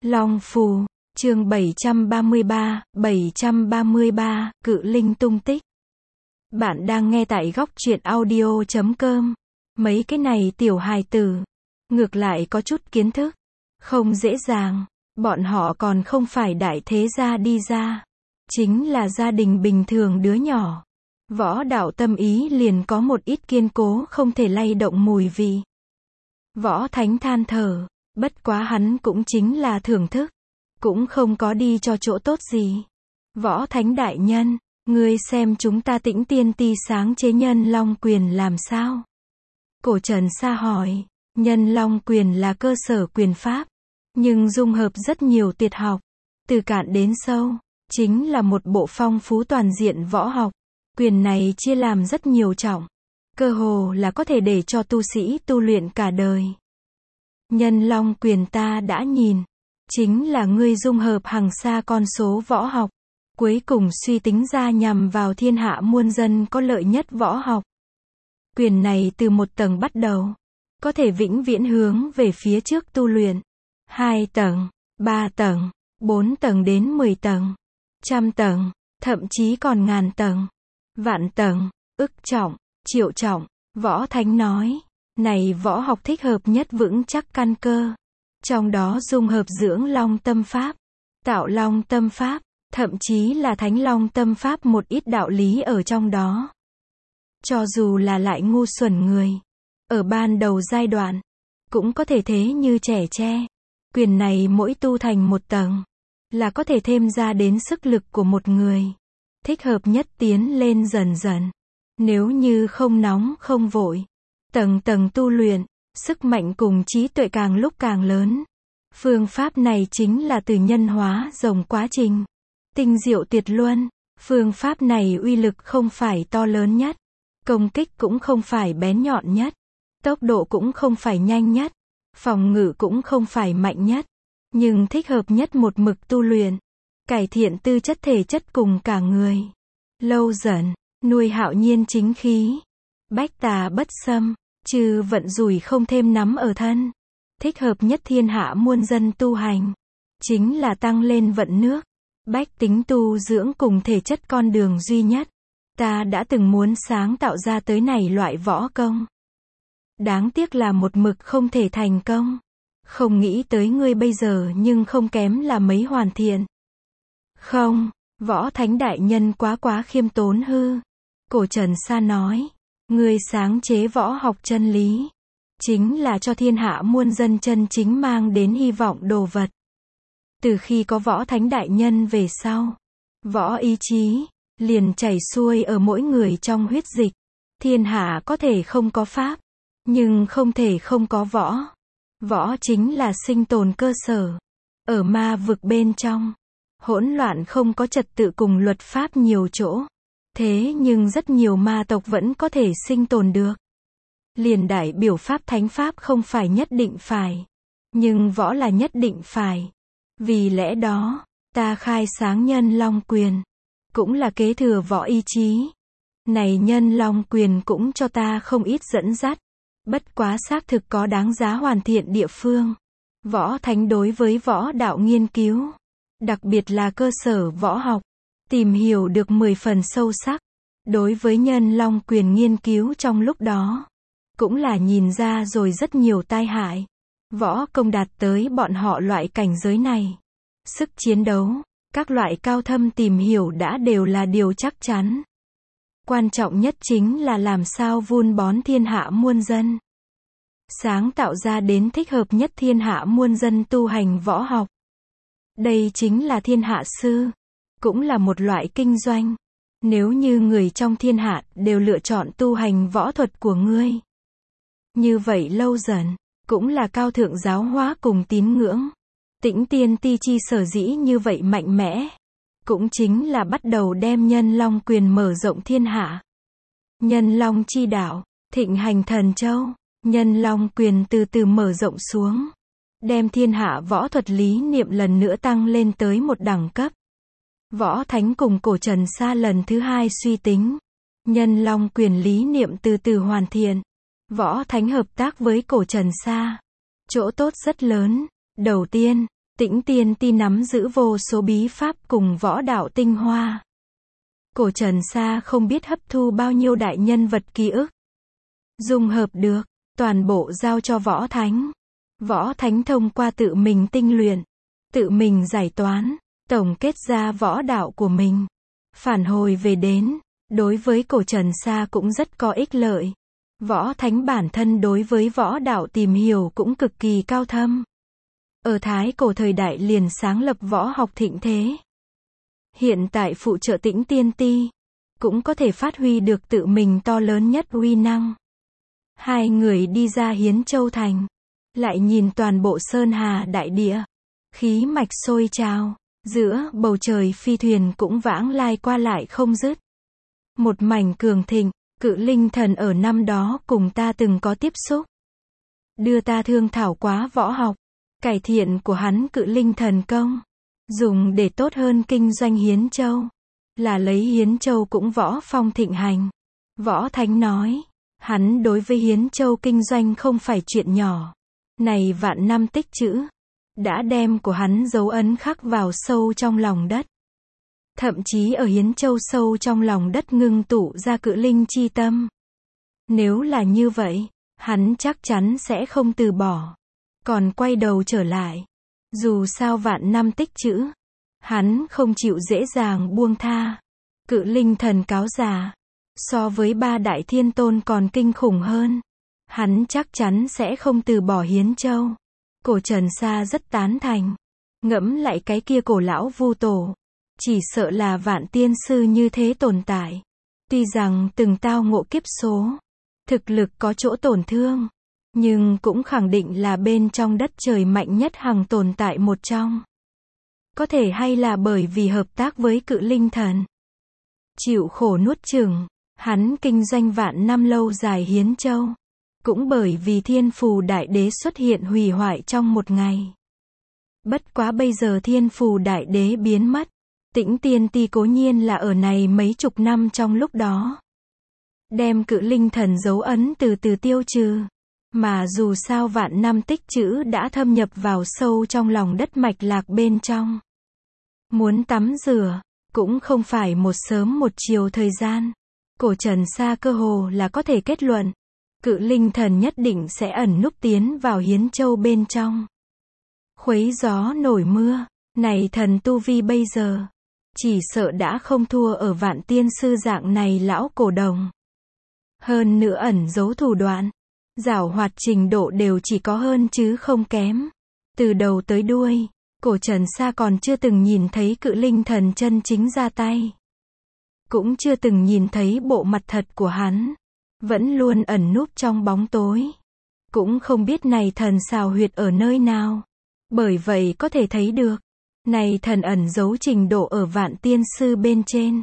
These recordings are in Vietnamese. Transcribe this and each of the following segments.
Long Phù, chương 733, Cự Linh tung tích. Bạn đang nghe tại góc truyện audio.com. Mấy cái này tiểu hài tử, ngược lại có chút kiến thức, không dễ dàng, bọn họ còn không phải đại thế gia đi ra, chính là gia đình bình thường đứa nhỏ. Võ đạo tâm ý liền có một ít kiên cố không thể lay động mùi vị. Võ Thánh than thở, bất quá hắn cũng chính là thưởng thức, cũng không có đi cho chỗ tốt gì. Võ Thánh đại nhân, ngươi xem chúng ta Tĩnh Tiên Ti sáng chế Nhân Long Quyền làm sao? Cổ Trần Sa hỏi, Nhân Long Quyền là cơ sở quyền pháp, nhưng dung hợp rất nhiều tuyệt học, từ cạn đến sâu, chính là một bộ phong phú toàn diện võ học. Quyền này chia làm rất nhiều trọng, cơ hồ là có thể để cho tu sĩ tu luyện cả đời. Nhân Long Quyền ta đã nhìn, chính là ngươi dung hợp hàng xa con số võ học, cuối cùng suy tính ra nhằm vào thiên hạ muôn dân có lợi nhất võ học. Quyền này từ một tầng bắt đầu, có thể vĩnh viễn hướng về phía trước tu luyện. 2 tầng, 3 tầng, 4 tầng đến 10 tầng, trăm tầng, thậm chí còn ngàn tầng, vạn tầng, ức trọng, triệu trọng. Võ Thánh nói, này võ học thích hợp nhất vững chắc căn cơ, trong đó dung hợp dưỡng long tâm pháp, tạo long tâm pháp, thậm chí là thánh long tâm pháp, một ít đạo lý ở trong đó. Cho dù là lại ngu xuẩn người, ở ban đầu giai đoạn, cũng có thể thế như trẻ tre. Quyền này mỗi tu thành một tầng, là có thể thêm ra đến sức lực của một người. Thích hợp nhất tiến lên dần dần. Nếu như không nóng không vội, tầng tầng tu luyện, sức mạnh cùng trí tuệ càng lúc càng lớn. Phương pháp này chính là từ nhân hóa rồng quá trình. Tinh diệu tuyệt luân. Phương pháp này uy lực không phải to lớn nhất, công kích cũng không phải bén nhọn nhất, tốc độ cũng không phải nhanh nhất, phòng ngự cũng không phải mạnh nhất, nhưng thích hợp nhất một mực tu luyện, cải thiện tư chất thể chất cùng cả người. Lâu dần, nuôi hạo nhiên chính khí, bách tà bất xâm, trừ vận rủi không thêm nắm ở thân. Thích hợp nhất thiên hạ muôn dân tu hành, chính là tăng lên vận nước, bách tính tu dưỡng cùng thể chất con đường duy nhất. Ta đã từng muốn sáng tạo ra tới này loại võ công. Đáng tiếc là một mực không thể thành công. Không nghĩ tới ngươi bây giờ nhưng không kém là mấy hoàn thiện. Không, Võ Thánh đại nhân quá khiêm tốn hư. Cổ Trần Sa nói, ngươi sáng chế võ học chân lý, chính là cho thiên hạ muôn dân chân chính mang đến hy vọng đồ vật. Từ khi có Võ Thánh đại nhân về sau, võ ý chí liền chảy xuôi ở mỗi người trong huyết dịch. Thiên hạ có thể không có pháp, nhưng không thể không có võ. Võ chính là sinh tồn cơ sở. Ở ma vực bên trong, hỗn loạn không có trật tự cùng luật pháp nhiều chỗ. Thế nhưng rất nhiều ma tộc vẫn có thể sinh tồn được. Liền đại biểu pháp thánh pháp không phải nhất định phải, nhưng võ là nhất định phải. Vì lẽ đó, ta khai sáng Nhân Long Quyền, cũng là kế thừa võ ý chí. Này Nhân Long Quyền cũng cho ta không ít dẫn dắt, bất quá xác thực có đáng giá hoàn thiện địa phương. Võ Thánh đối với võ đạo nghiên cứu, đặc biệt là cơ sở võ học, tìm hiểu được 10 phần sâu sắc. Đối với Nhân Long Quyền nghiên cứu trong lúc đó, cũng là nhìn ra rồi rất nhiều tai hại. Võ công đạt tới bọn họ loại cảnh giới này, sức chiến đấu, các loại cao thâm tìm hiểu đã đều là điều chắc chắn. Quan trọng nhất chính là làm sao vun bón thiên hạ muôn dân, sáng tạo ra đến thích hợp nhất thiên hạ muôn dân tu hành võ học. Đây chính là thiên hạ sư, cũng là một loại kinh doanh. Nếu như người trong thiên hạ đều lựa chọn tu hành võ thuật của ngươi, như vậy lâu dần, cũng là cao thượng giáo hóa cùng tín ngưỡng. Tĩnh Tiên Ti chi sở dĩ như vậy mạnh mẽ, cũng chính là bắt đầu đem Nhân Long Quyền mở rộng thiên hạ. Nhân Long chi đạo, thịnh hành thần châu, Nhân Long Quyền từ từ mở rộng xuống, đem thiên hạ võ thuật lý niệm lần nữa tăng lên tới một đẳng cấp. Võ Thánh cùng Cổ Trần Sa lần thứ hai suy tính, Nhân Long Quyền lý niệm từ từ hoàn thiện. Võ Thánh hợp tác với Cổ Trần Sa, chỗ tốt rất lớn. Đầu tiên, Tĩnh Tiên Ti nắm giữ vô số bí pháp cùng võ đạo tinh hoa. Cổ Trần Sa không biết hấp thu bao nhiêu đại nhân vật ký ức. Dung hợp được, toàn bộ giao cho Võ Thánh. Võ Thánh thông qua tự mình tinh luyện, tự mình giải toán, tổng kết ra võ đạo của mình. Phản hồi về đến, đối với Cổ Trần Sa cũng rất có ích lợi. Võ Thánh bản thân đối với võ đạo tìm hiểu cũng cực kỳ cao thâm. Ở Thái Cổ thời đại liền sáng lập võ học thịnh thế. Hiện tại phụ trợ Tĩnh Tiên Ti, cũng có thể phát huy được tự mình to lớn nhất uy năng. Hai người đi ra Hiến Châu Thành, lại nhìn toàn bộ Sơn Hà đại địa. Khí mạch sôi trào, giữa bầu trời phi thuyền cũng vãng lai qua lại không dứt. Một mảnh cường thịnh, Cự Linh Thần ở năm đó cùng ta từng có tiếp xúc. Đưa ta thương thảo quá võ học, cải thiện của hắn Cự Linh Thần công. Dùng để tốt hơn kinh doanh Hiến Châu. Là lấy Hiến Châu cũng võ phong thịnh hành. Võ Thánh nói, hắn đối với Hiến Châu kinh doanh không phải chuyện nhỏ. Này vạn năm tích trữ, đã đem của hắn dấu ấn khắc vào sâu trong lòng đất. Thậm chí ở Hiến Châu sâu trong lòng đất ngưng tụ ra cự linh chi tâm. Nếu là như vậy, hắn chắc chắn sẽ không từ bỏ. Còn quay đầu trở lại. Dù sao vạn năm tích trữ, hắn không chịu dễ dàng buông tha. Cự Linh Thần cáo già, so với ba đại thiên tôn còn kinh khủng hơn. Hắn chắc chắn sẽ không từ bỏ Hiến Châu. Cổ Trần Sa rất tán thành. Ngẫm lại cái kia cổ lão vu tổ. Chỉ sợ là vạn tiên sư như thế tồn tại. Tuy rằng từng tao ngộ kiếp số, thực lực có chỗ tổn thương, nhưng cũng khẳng định là bên trong đất trời mạnh nhất hằng tồn tại một trong. Có thể hay là bởi vì hợp tác với Cự Linh Thần. Chịu khổ nuốt chửng, hắn kinh doanh vạn năm lâu dài Hiến Châu. Cũng bởi vì Thiên Phù Đại Đế xuất hiện hủy hoại trong một ngày. Bất quá bây giờ Thiên Phù Đại Đế biến mất. Tĩnh Tiên Ti cố nhiên là ở này mấy chục năm trong lúc đó. Đem Cự Linh Thần dấu ấn từ từ tiêu trừ. Mà dù sao vạn năm tích trữ đã thâm nhập vào sâu trong lòng đất mạch lạc bên trong. Muốn tắm rửa, cũng không phải một sớm một chiều thời gian. Cổ Trần Sa cơ hồ là có thể kết luận. Cự Linh Thần nhất định sẽ ẩn núp tiến vào Hiến Châu bên trong. Khuấy gió nổi mưa, này thần tu vi bây giờ. Chỉ sợ đã không thua ở vạn tiên sư dạng này lão cổ đồng. Hơn nữa ẩn giấu thủ đoạn. Giảo hoạt trình độ đều chỉ có hơn chứ không kém. Từ đầu tới đuôi, Cổ Trần Sa còn chưa từng nhìn thấy Cự Linh Thần chân chính ra tay. Cũng chưa từng nhìn thấy bộ mặt thật của hắn. Vẫn luôn ẩn núp trong bóng tối. Cũng không biết này thần xào huyệt ở nơi nào. Bởi vậy có thể thấy được. Này thần ẩn giấu trình độ ở vạn tiên sư bên trên.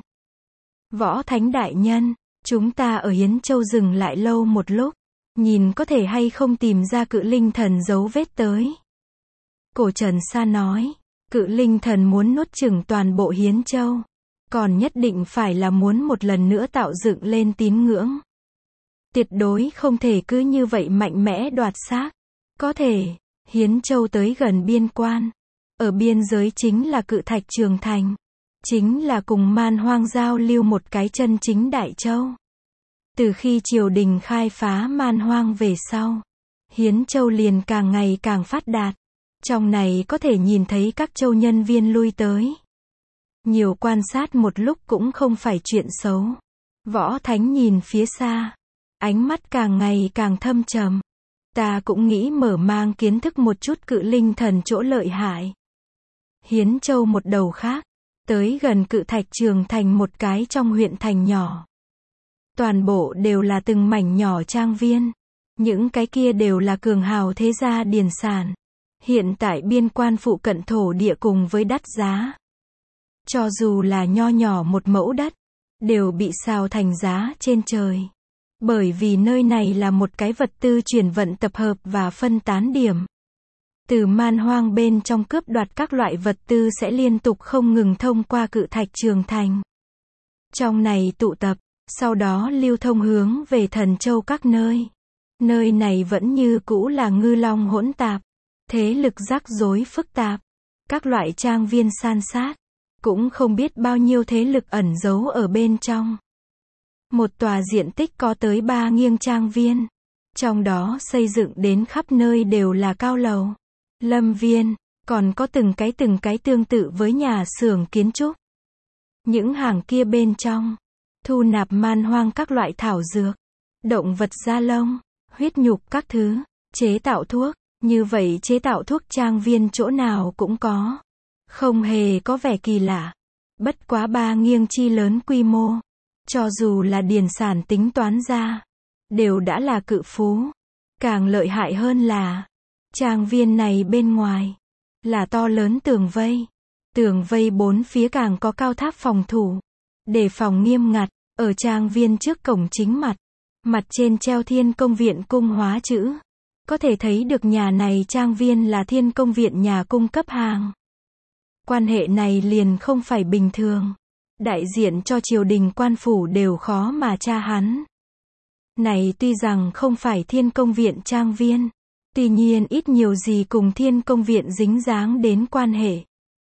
Võ Thánh đại nhân, chúng ta ở Hiến Châu dừng lại lâu một lúc. Nhìn có thể hay không tìm ra Cự Linh Thần dấu vết tới. Cổ Trần Sa nói, Cự Linh Thần muốn nuốt chửng toàn bộ Hiến Châu. Còn nhất định phải là muốn một lần nữa tạo dựng lên tín ngưỡng. Tuyệt đối không thể cứ như vậy mạnh mẽ đoạt xác. Có thể, Hiến Châu tới gần biên quan. Ở biên giới chính là Cự Thạch Trường Thành. Chính là cùng Man Hoang giao lưu một cái chân chính Đại Châu. Từ khi triều đình khai phá Man Hoang về sau, Hiến Châu liền càng ngày càng phát đạt. Trong này có thể nhìn thấy các châu nhân viên lui tới. Nhiều quan sát một lúc cũng không phải chuyện xấu. Võ Thánh nhìn phía xa, ánh mắt càng ngày càng thâm trầm. Ta cũng nghĩ mở mang kiến thức một chút Cự Linh Thần chỗ lợi hại. Hiến Châu một đầu khác, tới gần Cự Thạch Trường Thành một cái trong huyện thành nhỏ. Toàn bộ đều là từng mảnh nhỏ trang viên. Những cái kia đều là cường hào thế gia điền sản. Hiện tại biên quan phụ cận thổ địa cùng với đắt giá. Cho dù là nho nhỏ một mẫu đất, đều bị xào thành giá trên trời. Bởi vì nơi này là một cái vật tư chuyển vận tập hợp và phân tán điểm. Từ Man Hoang bên trong cướp đoạt các loại vật tư sẽ liên tục không ngừng thông qua Cự Thạch Trường Thành. Trong này tụ tập, sau đó lưu thông hướng về Thần Châu các nơi. Nơi này vẫn như cũ là ngư long hỗn tạp, thế lực rắc rối phức tạp. các loại trang viên san sát, cũng không biết bao nhiêu thế lực ẩn giấu ở bên trong. Một tòa diện tích có tới 3 nghiêng trang viên, trong đó xây dựng đến khắp nơi đều là cao lầu, lâm viên, còn có từng cái tương tự với nhà xưởng kiến trúc. Những hàng kia bên trong, thu nạp man hoang các loại thảo dược, động vật da lông, huyết nhục các thứ, chế tạo thuốc, như vậy chế tạo thuốc trang viên chỗ nào cũng có. Không hề có vẻ kỳ lạ. Bất quá 3 nghiêng chi lớn quy mô, cho dù là điền sản tính toán ra, đều đã là cự phú. Càng lợi hại hơn là, trang viên này bên ngoài, là to lớn tường vây 4 phía càng có cao tháp phòng thủ, đề phòng nghiêm ngặt. Ở trang viên trước cổng chính mặt trên treo Thiên Công Viện cung hóa chữ. Có thể thấy được nhà này trang viên là Thiên Công Viện nhà cung cấp hàng. Quan hệ này liền không phải bình thường. Đại diện cho triều đình quan phủ đều khó mà tra hắn. Này tuy rằng không phải Thiên Công Viện trang viên, tuy nhiên ít nhiều gì cùng Thiên Công Viện dính dáng đến quan hệ.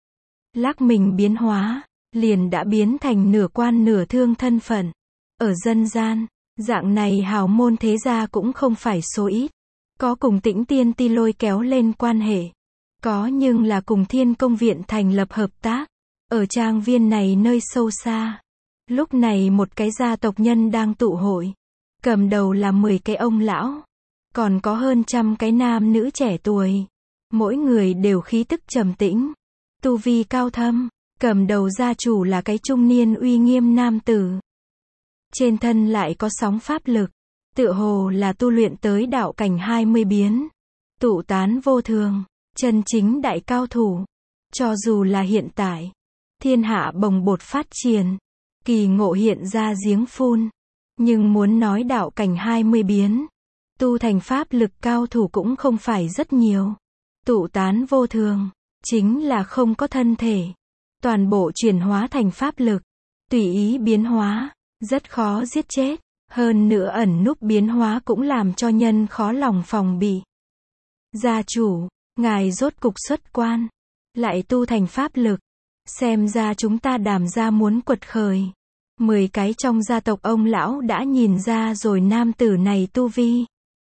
Lắc mình biến hóa, liền đã biến thành nửa quan nửa thương thân phận. Ở dân gian, dạng này hào môn thế gia cũng không phải số ít. Có cùng Tĩnh Tiên Ti lôi kéo lên quan hệ. Có nhưng là cùng Thiên Công Viện thành lập hợp tác. Ở trang viên này nơi sâu xa. Lúc này một cái gia tộc nhân đang tụ hội. Cầm đầu là 10 cái ông lão. Còn có hơn 100 cái nam nữ trẻ tuổi. Mỗi người đều khí tức trầm tĩnh. Tu vi cao thâm. Cầm đầu gia chủ là cái trung niên uy nghiêm nam tử. Trên thân lại có sóng pháp lực. Tựa hồ là tu luyện tới đạo cảnh 20 biến. Tụ tán vô thường. Chân chính đại cao thủ. Cho dù là hiện tại. Thiên hạ bồng bột phát triển. Kỳ ngộ hiện ra giếng phun. Nhưng muốn nói đạo cảnh 20 biến. Tu thành pháp lực cao thủ cũng không phải rất nhiều. Tụ tán vô thường. Chính là không có thân thể. Toàn bộ chuyển hóa thành pháp lực. Tùy ý biến hóa. Rất khó giết chết. Hơn nữa ẩn núp biến hóa cũng làm cho nhân khó lòng phòng bị. Gia chủ, ngài rốt cục xuất quan. Lại tu thành pháp lực. Xem ra chúng ta Đàm gia muốn quật khởi. 10 cái trong gia tộc ông lão đã nhìn ra rồi nam tử này tu vi.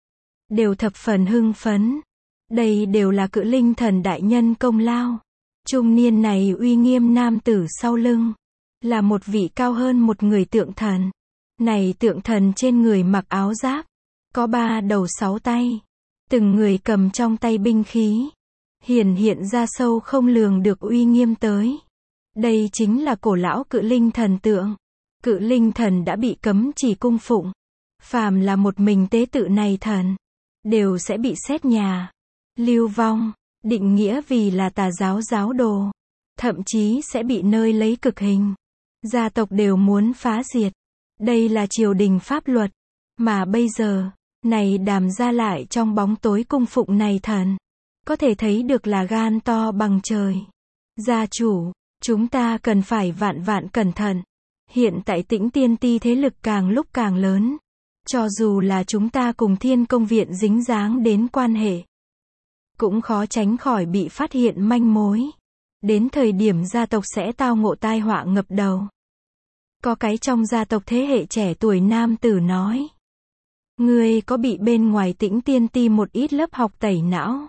Đều thập phần hưng phấn. Đây đều là Cự Linh Thần đại nhân công lao. Trung niên này uy nghiêm nam tử sau lưng. Là một vị cao hơn một người tượng thần. Này tượng thần trên người mặc áo giáp. Có 3 đầu 6 tay. Từng người cầm trong tay binh khí. Hiện ra sâu không lường được uy nghiêm tới. Đây chính là cổ lão Cự Linh Thần tượng. Cự Linh Thần đã bị cấm chỉ cung phụng. Phàm là một mình tế tự này thần. Đều sẽ bị xét nhà. Lưu vong. Định nghĩa vì là tà giáo giáo đồ. Thậm chí sẽ bị nơi lấy cực hình. Gia tộc đều muốn phá diệt. Đây là triều đình pháp luật. Mà bây giờ, này Đàm gia lại trong bóng tối cung phụng này thần. Có thể thấy được là gan to bằng trời. Gia chủ, chúng ta cần phải vạn cẩn thận. Hiện tại Tĩnh Tiên Ti thế lực càng lúc càng lớn. Cho dù là chúng ta cùng Thiên Công Viện dính dáng đến quan hệ. Cũng khó tránh khỏi bị phát hiện manh mối. Đến thời điểm gia tộc sẽ tao ngộ tai họa ngập đầu. Có cái trong gia tộc thế hệ trẻ tuổi nam tử nói. Ngươi có bị bên ngoài Tĩnh Tiên Ti một ít lớp học tẩy não?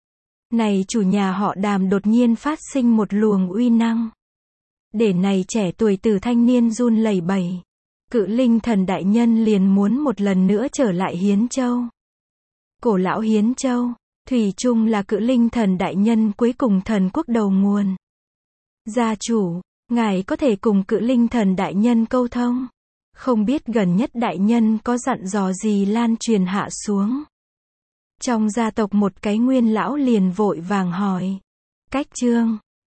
Này chủ nhà họ Đàm đột nhiên phát sinh một luồng uy năng. Để này trẻ tuổi từ thanh niên run lẩy bẩy. Cự Linh Thần đại nhân liền muốn một lần nữa trở lại Hiến Châu. Cổ lão Hiến Châu, thủy chung là Cự Linh Thần đại nhân cuối cùng thần quốc đầu nguồn. Gia chủ, ngài có thể cùng Cự Linh Thần đại nhân câu thông. Không biết gần nhất đại nhân có dặn dò gì lan truyền hạ xuống. Trong gia tộc một cái nguyên lão liền vội vàng hỏi. Cách chương